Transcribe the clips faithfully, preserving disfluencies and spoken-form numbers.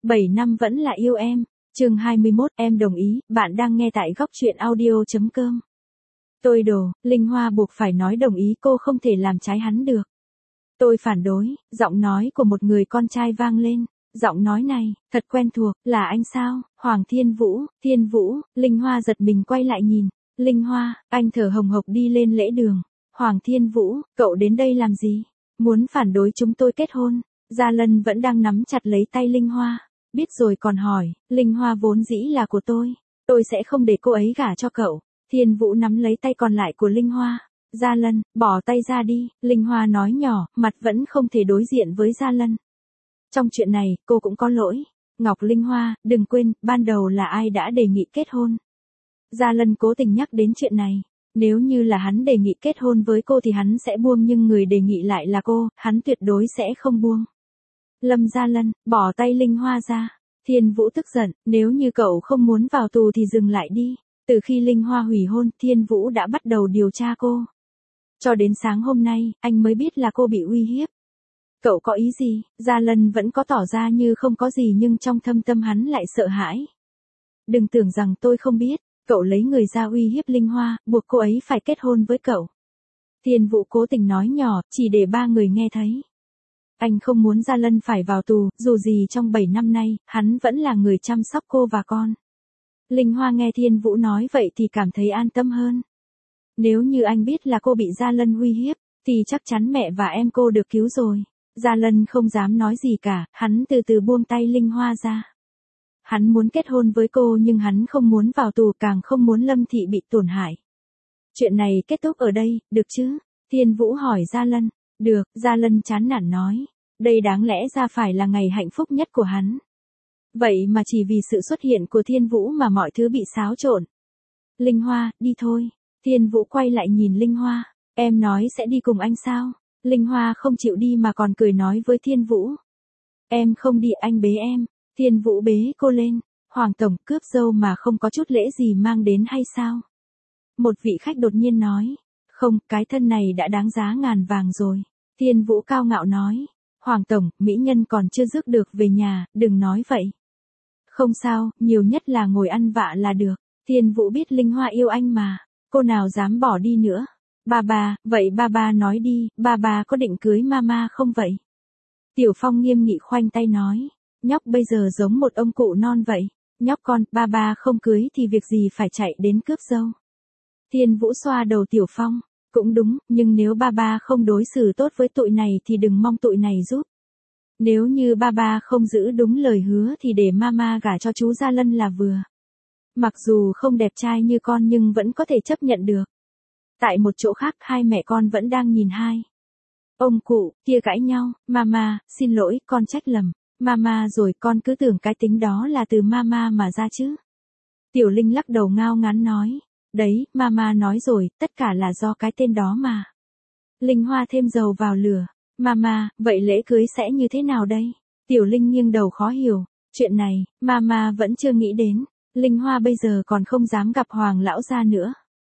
bảy năm vẫn là yêu em. Chương hai mươi mốt, em đồng ý, bạn đang nghe tại góc truyện audio.com. Tôi đồ, Linh Hoa buộc phải nói đồng ý, cô không thể làm trái hắn được. Tôi phản đối, giọng nói của một người con trai vang lên. Giọng nói này, thật quen thuộc, là anh sao? Hoàng Thiên Vũ, Thiên Vũ, Linh Hoa giật mình quay lại nhìn. Linh Hoa, anh thở hồng hộc đi lên lễ đường. Hoàng Thiên Vũ, cậu đến đây làm gì? Muốn phản đối chúng tôi kết hôn? Gia Lân vẫn đang nắm chặt lấy tay Linh Hoa. Biết rồi còn hỏi, Linh Hoa vốn dĩ là của tôi. Tôi sẽ không để cô ấy gả cho cậu. Thiên Vũ nắm lấy tay còn lại của Linh Hoa. Gia Lân, bỏ tay ra đi, Linh Hoa nói nhỏ, mặt vẫn không thể đối diện với Gia Lân. Trong chuyện này, cô cũng có lỗi. Ngọc Linh Hoa, đừng quên, ban đầu là ai đã đề nghị kết hôn. Gia Lân cố tình nhắc đến chuyện này. Nếu như là hắn đề nghị kết hôn với cô thì hắn sẽ buông, nhưng người đề nghị lại là cô, hắn tuyệt đối sẽ không buông. Lâm Gia Lân, bỏ tay Linh Hoa ra. Thiên Vũ tức giận, nếu như cậu không muốn vào tù thì dừng lại đi. Từ khi Linh Hoa hủy hôn, Thiên Vũ đã bắt đầu điều tra cô. Cho đến sáng hôm nay, anh mới biết là cô bị uy hiếp. Cậu có ý gì? Gia Lân vẫn có tỏ ra như không có gì, nhưng trong thâm tâm hắn lại sợ hãi. Đừng tưởng rằng tôi không biết, cậu lấy người ra uy hiếp Linh Hoa, buộc cô ấy phải kết hôn với cậu. Thiên Vũ cố tình nói nhỏ, chỉ để ba người nghe thấy. Anh không muốn Gia Lân phải vào tù, dù gì trong bảy năm nay, hắn vẫn là người chăm sóc cô và con. Linh Hoa nghe Thiên Vũ nói vậy thì cảm thấy an tâm hơn. Nếu như anh biết là cô bị Gia Lân uy hiếp, thì chắc chắn mẹ và em cô được cứu rồi. Gia Lân không dám nói gì cả, hắn từ từ buông tay Linh Hoa ra. Hắn muốn kết hôn với cô, nhưng hắn không muốn vào tù, càng không muốn Lâm Thị bị tổn hại. Chuyện này kết thúc ở đây, được chứ? Thiên Vũ hỏi Gia Lân. Được, Gia Lân chán nản nói. Đây đáng lẽ ra phải là ngày hạnh phúc nhất của hắn. Vậy mà chỉ vì sự xuất hiện của Thiên Vũ mà mọi thứ bị xáo trộn. Linh Hoa, đi thôi. Thiên Vũ quay lại nhìn Linh Hoa. Em nói sẽ đi cùng anh sao? Linh Hoa không chịu đi mà còn cười nói với Thiên Vũ. Em không đi, anh bế em. Thiên Vũ bế cô lên. Hoàng tổng, cướp dâu mà không có chút lễ gì mang đến hay sao? Một vị khách đột nhiên nói. Không, cái thân này đã đáng giá ngàn vàng rồi. Thiên Vũ cao ngạo nói. Hoàng tổng, mỹ nhân còn chưa rước được về nhà, đừng nói vậy. Không sao, nhiều nhất là ngồi ăn vạ là được. Thiên Vũ biết Linh Hoa yêu anh mà. Cô nào dám bỏ đi nữa. Ba ba, vậy ba ba nói đi, ba ba có định cưới mama không vậy? Tiểu Phong nghiêm nghị khoanh tay nói. Nhóc bây giờ giống một ông cụ non vậy. Nhóc con, ba ba không cưới thì việc gì phải chạy đến cướp dâu. Thiên Vũ xoa đầu Tiểu Phong. Cũng đúng, nhưng nếu ba ba không đối xử tốt với tụi này thì đừng mong tụi này giúp. Nếu như ba ba không giữ đúng lời hứa thì để mama gả cho chú Gia Lân là vừa. Mặc dù không đẹp trai như con nhưng vẫn có thể chấp nhận được. Tại một chỗ khác, hai mẹ con vẫn đang nhìn hai ông cụ kia cãi nhau. Mama, xin lỗi, con trách lầm. Mama rồi, con cứ tưởng cái tính đó là từ mama mà ra chứ. Tiểu Linh lắc đầu ngao ngán nói. Đấy, mama nói rồi, tất cả là do cái tên đó mà. Linh Hoa thêm dầu vào lửa. Mama, vậy lễ cưới sẽ như thế nào đây? Tiểu Linh nghiêng đầu khó hiểu. Chuyện này, mama vẫn chưa nghĩ đến. Linh Hoa bây giờ còn không dám gặp Hoàng lão gia nữa.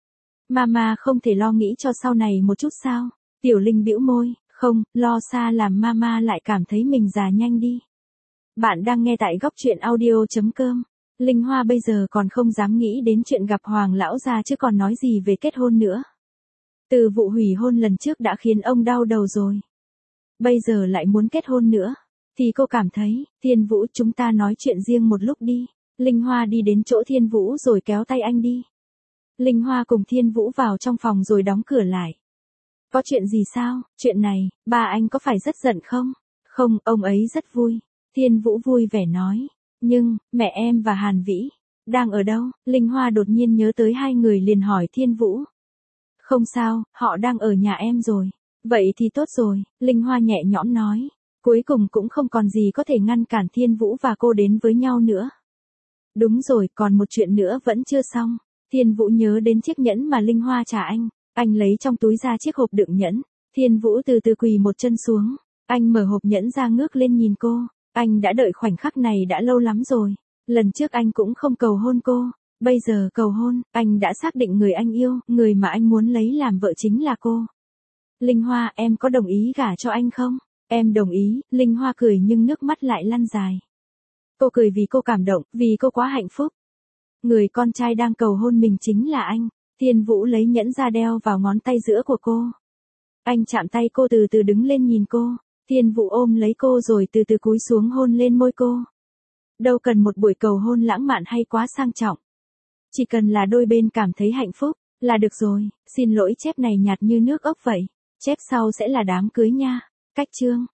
Mama không thể lo nghĩ cho sau này một chút sao? Tiểu Linh bĩu môi, không, lo xa làm mama lại cảm thấy mình già nhanh đi. Bạn đang nghe tại góc truyện audio.com. Linh Hoa bây giờ còn không dám nghĩ đến chuyện gặp Hoàng lão gia chứ còn nói gì về kết hôn nữa. Từ vụ hủy hôn lần trước đã khiến ông đau đầu rồi. Bây giờ lại muốn kết hôn nữa. Thì cô cảm thấy, Thiên Vũ, chúng ta nói chuyện riêng một lúc đi. Linh Hoa đi đến chỗ Thiên Vũ rồi kéo tay anh đi. Linh Hoa cùng Thiên Vũ vào trong phòng rồi đóng cửa lại. Có chuyện gì sao? Chuyện này, ba anh có phải rất giận không? Không, ông ấy rất vui. Thiên Vũ vui vẻ nói. Nhưng, mẹ em và Hàn Vĩ, đang ở đâu? Linh Hoa đột nhiên nhớ tới hai người liền hỏi Thiên Vũ. Không sao, họ đang ở nhà em rồi. Vậy thì tốt rồi, Linh Hoa nhẹ nhõm nói. Cuối cùng cũng không còn gì có thể ngăn cản Thiên Vũ và cô đến với nhau nữa. Đúng rồi, còn một chuyện nữa vẫn chưa xong. Thiên Vũ nhớ đến chiếc nhẫn mà Linh Hoa trả anh. Anh lấy trong túi ra chiếc hộp đựng nhẫn. Thiên Vũ từ từ quỳ một chân xuống. Anh mở hộp nhẫn ra ngước lên nhìn cô. Anh đã đợi khoảnh khắc này đã lâu lắm rồi. Lần trước anh cũng không cầu hôn cô. Bây giờ cầu hôn, anh đã xác định người anh yêu, người mà anh muốn lấy làm vợ chính là cô. Linh Hoa, em có đồng ý gả cho anh không? Em đồng ý, Linh Hoa cười nhưng nước mắt lại lăn dài. Cô cười vì cô cảm động, vì cô quá hạnh phúc. Người con trai đang cầu hôn mình chính là anh. Thiên Vũ lấy nhẫn ra đeo vào ngón tay giữa của cô. Anh chạm tay cô từ từ đứng lên nhìn cô. Thiên Vũ ôm lấy cô rồi từ từ cúi xuống hôn lên môi cô. Đâu cần một buổi cầu hôn lãng mạn hay quá sang trọng. Chỉ cần là đôi bên cảm thấy hạnh phúc, là được rồi. Xin lỗi, chép này nhạt như nước ốc vậy. Chép sau sẽ là đám cưới nha. Cách chương.